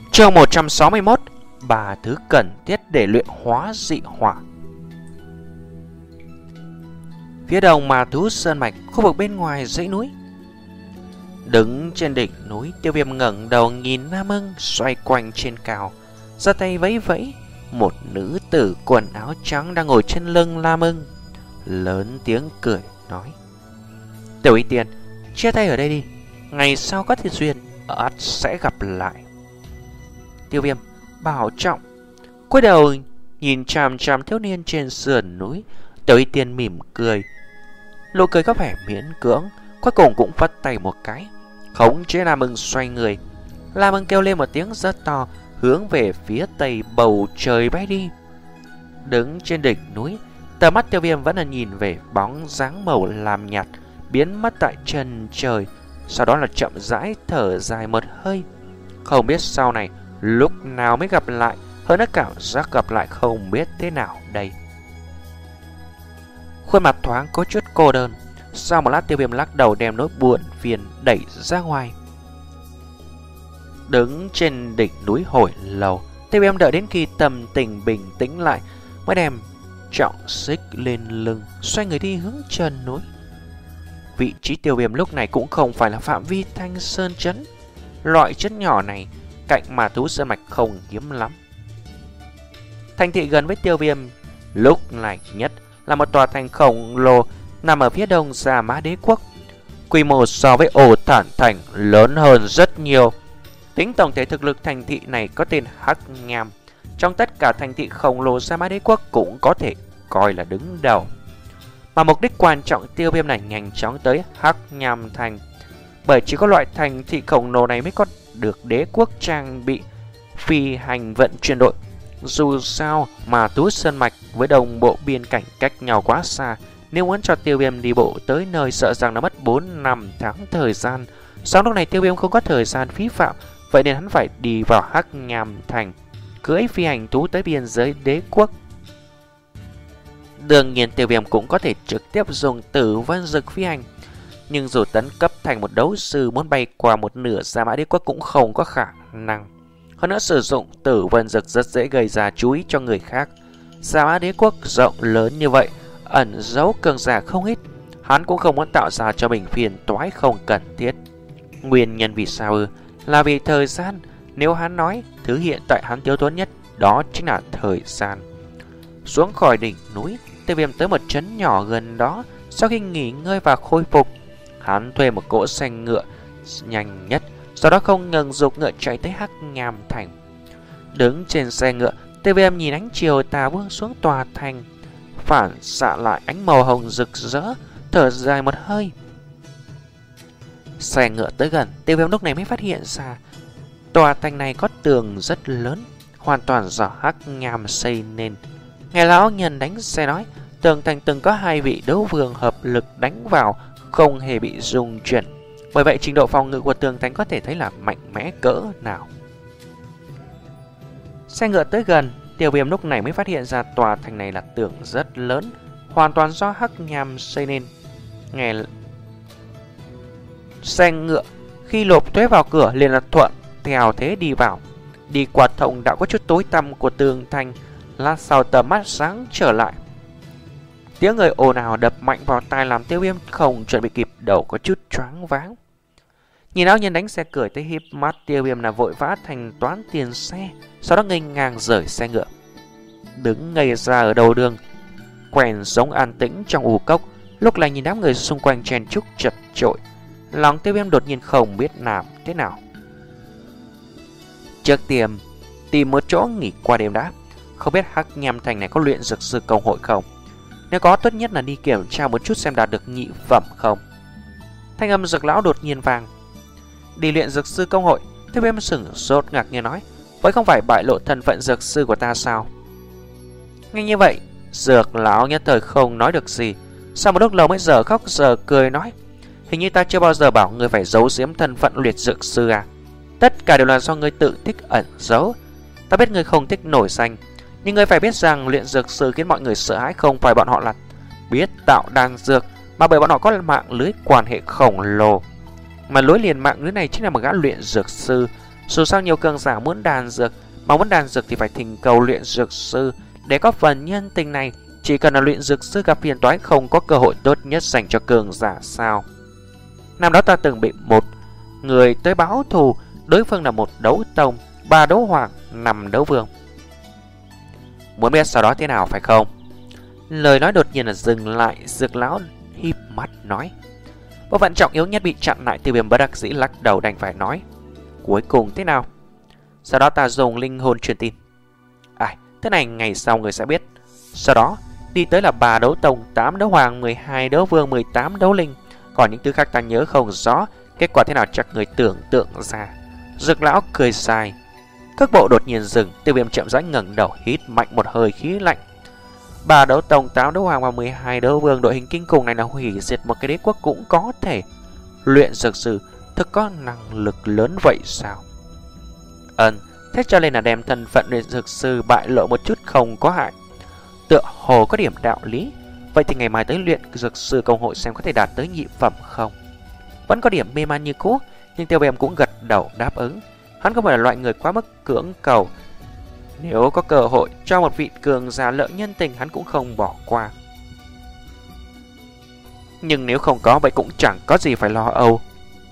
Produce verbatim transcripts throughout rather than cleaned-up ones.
Chương một trăm sáu mươi mốt. Ba thứ cần thiết để luyện hóa dị hỏa. Phía đông Ma Thú Sơn Mạch, khu vực bên ngoài dãy núi. Đứng trên đỉnh núi, Tiêu Viêm ngẩng đầu nhìn Nam Ưng xoay quanh trên cao, giơ tay vẫy vẫy. Một nữ tử quần áo trắng đang ngồi trên lưng Nam Ưng, lớn tiếng cười nói: "Tiểu Y Tiên, chia tay ở đây đi, ngày sau có thiện duyên ắt sẽ gặp lại." Tiêu Viêm bảo trọng, cúi đầu nhìn chằm chằm thiếu niên trên sườn núi. Tiểu Y Tiên mỉm cười, nụ cười có vẻ miễn cưỡng, cuối cùng cũng vất tay một cái, khống chế Nam Ưng xoay người. Nam Ưng kêu lên một tiếng rất to, hướng về phía tây bầu trời bay đi. Đứng trên đỉnh núi, tầm mắt Tiêu Viêm vẫn là nhìn về bóng dáng màu lam nhạt biến mất tại chân trời, sau đó là chậm rãi thở dài một hơi. Không biết sau này lúc nào mới gặp lại, hơn nữa cảm giác gặp lại không biết thế nào đây. Khuôn mặt thoáng có chút cô đơn. Sau một lát, Tiêu Viêm lắc đầu đem nỗi buồn phiền đẩy ra ngoài. Đứng trên đỉnh núi hồi lâu, Tiêu Viêm đợi đến khi tâm tình bình tĩnh lại mới đem trọng xích lên lưng, xoay người đi hướng chân núi. Vị trí Tiêu Viêm lúc này cũng không phải là phạm vi Thanh Sơn Trấn. Loại trấn nhỏ này cạnh Ma Thú Sơn Mạch không hiếm lắm. Thành thị gần với Tiêu Viêm lúc này nhất là một tòa thành khổng lồ nằm ở phía đông Gia Mã Đế Quốc. Quy mô so với Ổ Thản Thành lớn hơn rất nhiều. Tính tổng thể thực lực thành thị này có tên Hắc Nham, trong tất cả thành thị khổng lồ Gia Mã Đế Quốc cũng có thể coi là đứng đầu. Mà mục đích quan trọng Tiêu Viêm này nhanh chóng tới Hắc Nham Thành, bởi chỉ có loại thành thị khổng lồ này mới có được đế quốc trang bị phi hành vận chuyển đội. Dù sao mà Thú Sơn Mạch với đồng bộ biên cảnh cách nhau quá xa, nếu muốn cho Tiêu Viêm đi bộ tới nơi sợ rằng nó mất bốn năm tháng thời gian. Sau lúc này Tiêu Viêm không có thời gian phí phạm, vậy nên hắn phải đi vào Hắc Nham Thành, cưỡi phi hành thú tới biên giới đế quốc. Đương nhiên Tiêu Viêm cũng có thể trực tiếp dùng Tử Vân Dực phi hành, nhưng dù tấn cấp thành một đấu sư muốn bay qua một nửa Gia Mã Đế Quốc cũng không có khả năng. Hơn nữa sử dụng Tử Vân Dực rất dễ gây ra chú ý cho người khác. Gia Mã Đế Quốc rộng lớn như vậy, ẩn giấu cường giả không ít, hắn cũng không muốn tạo ra cho mình phiền toái không cần thiết. Nguyên nhân vì sao ư? Là vì thời gian. Nếu hắn nói thứ hiện tại hắn thiếu thốn nhất đó chính là thời gian. Xuống khỏi đỉnh núi, Tiêu Viêm tới một trấn nhỏ gần đó. Sau khi nghỉ ngơi và khôi phục, hắn thuê một cỗ xe ngựa nhanh nhất, sau đó không ngừng giục ngựa chạy tới Hắc Nham Thành. Đứng trên xe ngựa, Tiêu Viêm nhìn ánh chiều tà vương xuống tòa thành, phản xạ lại ánh màu hồng rực rỡ, thở dài một hơi. Xe ngựa tới gần, Tiêu Viêm lúc này mới phát hiện ra tòa thành này có tường rất lớn, hoàn toàn do Hắc Nham xây nên. Nghe lão nhân đánh xe nói, tường thành từng có hai vị đấu vương hợp lực đánh vào, không hề bị rung chuyển. Bởi vậy trình độ phòng ngự của tường thành có thể thấy là mạnh mẽ cỡ nào. Xe ngựa tới gần, Tiêu Viêm lúc này mới phát hiện ra tòa thành này là tường rất lớn, hoàn toàn do Hắc Nham xây nên. Nghe xe ngựa khi lộp thuế vào cửa liền là thuận theo thế đi vào. Đi qua thông đạo có chút tối tăm của tường thành, lát sau tầm mắt sáng trở lại. Tiếng người ồn ào đập mạnh vào tai làm Tiêu Viêm không chuẩn bị kịp, đầu có chút choáng váng. Nhìn áo nhân đánh xe cười tới híp mắt, Tiêu Viêm là vội vã thanh toán tiền xe, sau đó nghênh ngang rời xe ngựa. Đứng ngây ra ở đầu đường, quen sống an tĩnh trong ù cốc, lúc này nhìn đám người xung quanh chen chúc chật chội, lòng Tiêu Viêm đột nhiên không biết làm thế nào. Trước tiên tìm một chỗ nghỉ qua đêm đã. Không biết Hắc Nham Thành này có luyện dược sư công hội không? Nếu có, tốt nhất là đi kiểm tra một chút xem đạt được nhị phẩm không. Thanh âm Dược lão đột nhiên vang. Đi luyện dược sư công hội? Tiêu Viêm sửng sốt ngạc nhiên nói, vậy không phải bại lộ thân phận dược sư của ta sao? Nghe như vậy, Dược lão nhất thời không nói được gì. Sau một lúc lâu mới giờ khóc giờ cười nói, hình như ta chưa bao giờ bảo người phải giấu giếm thân phận luyện dược sư à? Tất cả đều là do người tự thích ẩn giấu. Ta biết người không thích nổi danh, nhưng người phải biết rằng luyện dược sư khiến mọi người sợ hãi không phải bọn họ là biết tạo đan dược, mà bởi bọn họ có mạng lưới quan hệ khổng lồ. Mà lối liền mạng lưới này chính là một gã luyện dược sư. Dù sao nhiều cường giả muốn đàn dược, mà muốn đàn dược thì phải thỉnh cầu luyện dược sư. Để có phần nhân tình này, chỉ cần là luyện dược sư gặp phiền toái không có cơ hội tốt nhất dành cho cường giả sao? Năm đó ta từng bị một người tới báo thù, đối phương là một đấu tông, ba đấu hoàng, năm đấu vương. Muốn biết sau đó thế nào phải không? Lời nói đột nhiên là dừng lại, Dược lão híp mắt nói. Bộ phận trọng yếu nhất bị chặn lại, Tiêu Viêm bất đắc dĩ lắc đầu đành phải nói. Cuối cùng thế nào? Sau đó ta dùng linh hồn truyền tin. À, thế này ngày sau người sẽ biết. Sau đó đi tới là ba đấu tông, tám đấu hoàng, mười hai đấu vương, mười tám đấu linh. Còn những thứ khác ta nhớ không rõ. Kết quả thế nào chắc người tưởng tượng ra. Dược lão cười dài. Cước bộ đột nhiên dừng, Tiêu Viêm chậm rãi ngẩng đầu, hít mạnh một hơi khí lạnh. Ba đấu tông, tám đấu hoàng và mười hai đấu vương, đội hình kinh khủng này là hủy diệt một cái đế quốc cũng có thể. Luyện dược sư thực có năng lực lớn vậy sao? Ừm, thế cho nên là đem thân phận luyện dược sư bại lộ một chút không có hại. Tựa hồ có điểm đạo lý. Vậy thì ngày mai tới luyện dược sư công hội xem có thể đạt tới nhị phẩm không? Vẫn có điểm mê man như cũ, nhưng Tiêu Viêm cũng gật đầu đáp ứng. Hắn không phải là loại người quá mức cưỡng cầu. Nếu có cơ hội cho một vị cường giả lợi nhân tình, hắn cũng không bỏ qua. Nhưng nếu không có vậy cũng chẳng có gì phải lo âu.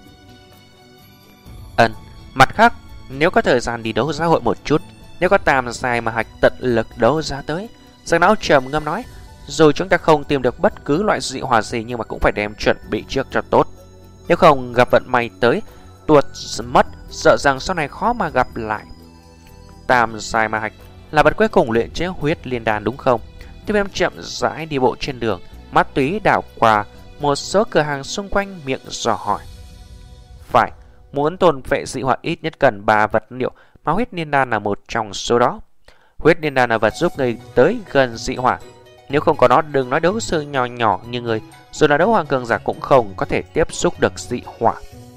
Ừm, mặt khác, nếu có thời gian đi đấu giá hội một chút, nếu có tam giai mà hạch tận lực đấu giá tới. Giang não trầm ngâm nói, dù chúng ta không tìm được bất cứ loại dị hỏa gì nhưng mà cũng phải đem chuẩn bị trước cho tốt. Nếu không gặp vận may tới tuột mất, sợ rằng sau này khó mà gặp lại. Tam giai ma hạch là vật cuối cùng luyện chế huyết liên đan đúng không? Tiêu Viêm chậm rãi đi bộ trên đường, mắt túy đảo qua một số cửa hàng xung quanh, miệng dò hỏi. Phải, muốn tồn phệ dị hỏa ít nhất cần ba vật liệu, mà huyết liên đan là một trong số đó. Huyết liên đan là vật giúp người tới gần dị hỏa. Nếu không có nó, đừng nói đấu sư nhỏ nhỏ như người, dù là đấu hoàng cường giả cũng không có thể tiếp xúc được dị hỏa.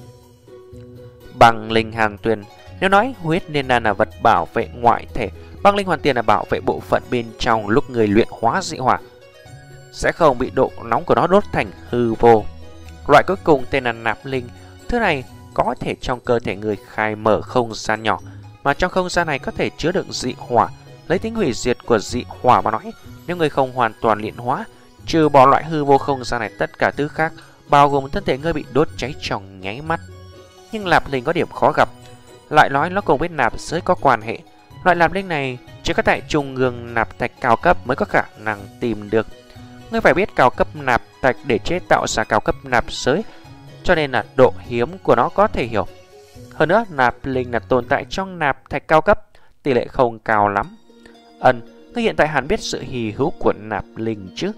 Băng linh hàn tuyền, nếu nói huyết liên đan là vật bảo vệ ngoại thể, băng linh hoàn tiền là bảo vệ bộ phận bên trong lúc người luyện hóa dị hỏa sẽ không bị độ nóng của nó đốt thành hư vô. Loại cuối cùng tên là nạp linh, thứ này có thể trong cơ thể người khai mở không gian nhỏ, mà trong không gian này có thể chứa đựng dị hỏa. Lấy tính hủy diệt của dị hỏa mà nói, nếu người không hoàn toàn luyện hóa, trừ bỏ loại hư vô không gian này, tất cả thứ khác bao gồm thân thể người bị đốt cháy trong nháy mắt. Nhưng nạp linh có điểm khó gặp, lại nói nó cùng với nạp giới có quan hệ. Loại nạp linh này chỉ có tại trung ương nạp thạch cao cấp mới có khả năng tìm được. Ngươi phải biết cao cấp nạp thạch để chế tạo ra cao cấp nạp giới, cho nên là độ hiếm của nó có thể hiểu. Hơn nữa, nạp linh là tồn tại trong nạp thạch cao cấp, tỷ lệ không cao lắm. Ân, ngươi hiện tại hẳn biết sự hì hữu của nạp linh chứ?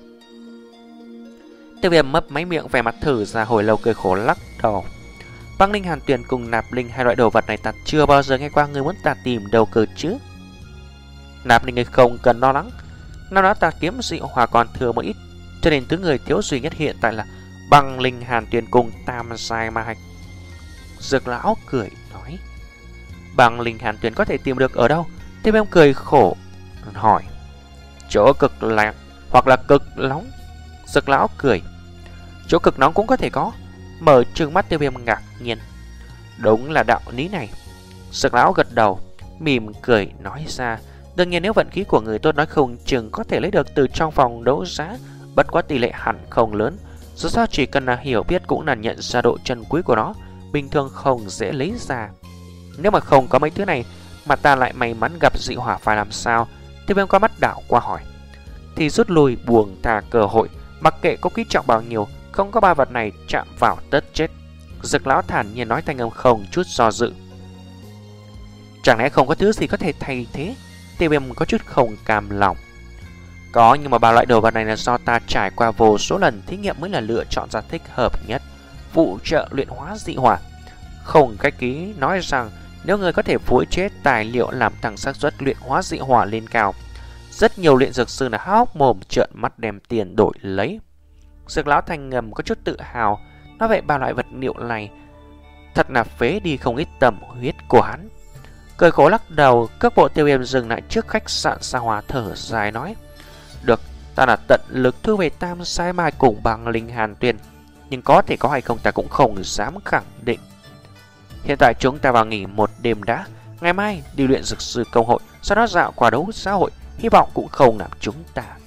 Tiêu Viêm mấp máy miệng, vẻ mặt thử ra hồi lâu cười khổ lắc đầu. Băng linh hàn tuyền cùng nạp linh, hai loại đồ vật này ta chưa bao giờ nghe qua, người muốn ta tìm đâu cơ chứ? Nạp linh người không cần lo lắng, năm đó ta kiếm dị hỏa còn thừa một ít, cho nên thứ người thiếu duy nhất hiện tại là băng linh hàn tuyền cùng tam giai ma hạch. Dược lão cười nói, băng linh hàn tuyền có thể tìm được ở đâu? Tiêu Viêm cười khổ hỏi, chỗ cực lạnh hoặc là cực nóng. Dược lão cười, chỗ cực nóng cũng có thể có. Mở trừng mắt Tiêu Viêm ngạc nhiên, đúng là đạo lý này. Dược lão gật đầu, mỉm cười nói ra, đương nhiên nếu vận khí của người tốt nói không chừng có thể lấy được từ trong phòng đấu giá, bất quá tỷ lệ hẳn không lớn. Dù sao chỉ cần là hiểu biết cũng là nhận ra độ chân quý của nó, bình thường không dễ lấy ra. Nếu mà không có mấy thứ này mà ta lại may mắn gặp dị hỏa phải làm sao? Tiêu Viêm có mắt đảo qua hỏi. Thì rút lui, buông thả cơ hội, mặc kệ có quý trọng bao nhiêu, không có ba vật này chạm vào tất chết. Dược lão thản nhiên nói, thanh âm không chút do dự. Chẳng lẽ không có thứ gì có thể thay thế? Tiêu Viêm có chút không cam lòng. Có, nhưng mà ba loại đồ vật này là do ta trải qua vô số lần thí nghiệm mới là lựa chọn ra thích hợp nhất, phụ trợ luyện hóa dị hỏa. Không cách ký nói rằng nếu người có thể phối chế tài liệu làm tăng xác suất luyện hóa dị hỏa lên cao. Rất nhiều luyện dược sư là há hốc mồm trợn mắt đem tiền đổi lấy. Dược lão thanh ngầm có chút tự hào, nói vậy ba loại vật liệu này thật là phế đi không ít tâm huyết của hắn. Cười khổ lắc đầu, cước bộ Tiêu Viêm dừng lại trước khách sạn xa hoa thở dài nói, được, ta là tận lực thu về tam sai mai cùng bằng linh hàn tuyền, nhưng có thể có hay không ta cũng không dám khẳng định. Hiện tại chúng ta vào nghỉ một đêm đã. Ngày mai đi luyện dược sư công hội, sau đó dạo qua đấu xã hội. Hy vọng cũng không làm chúng ta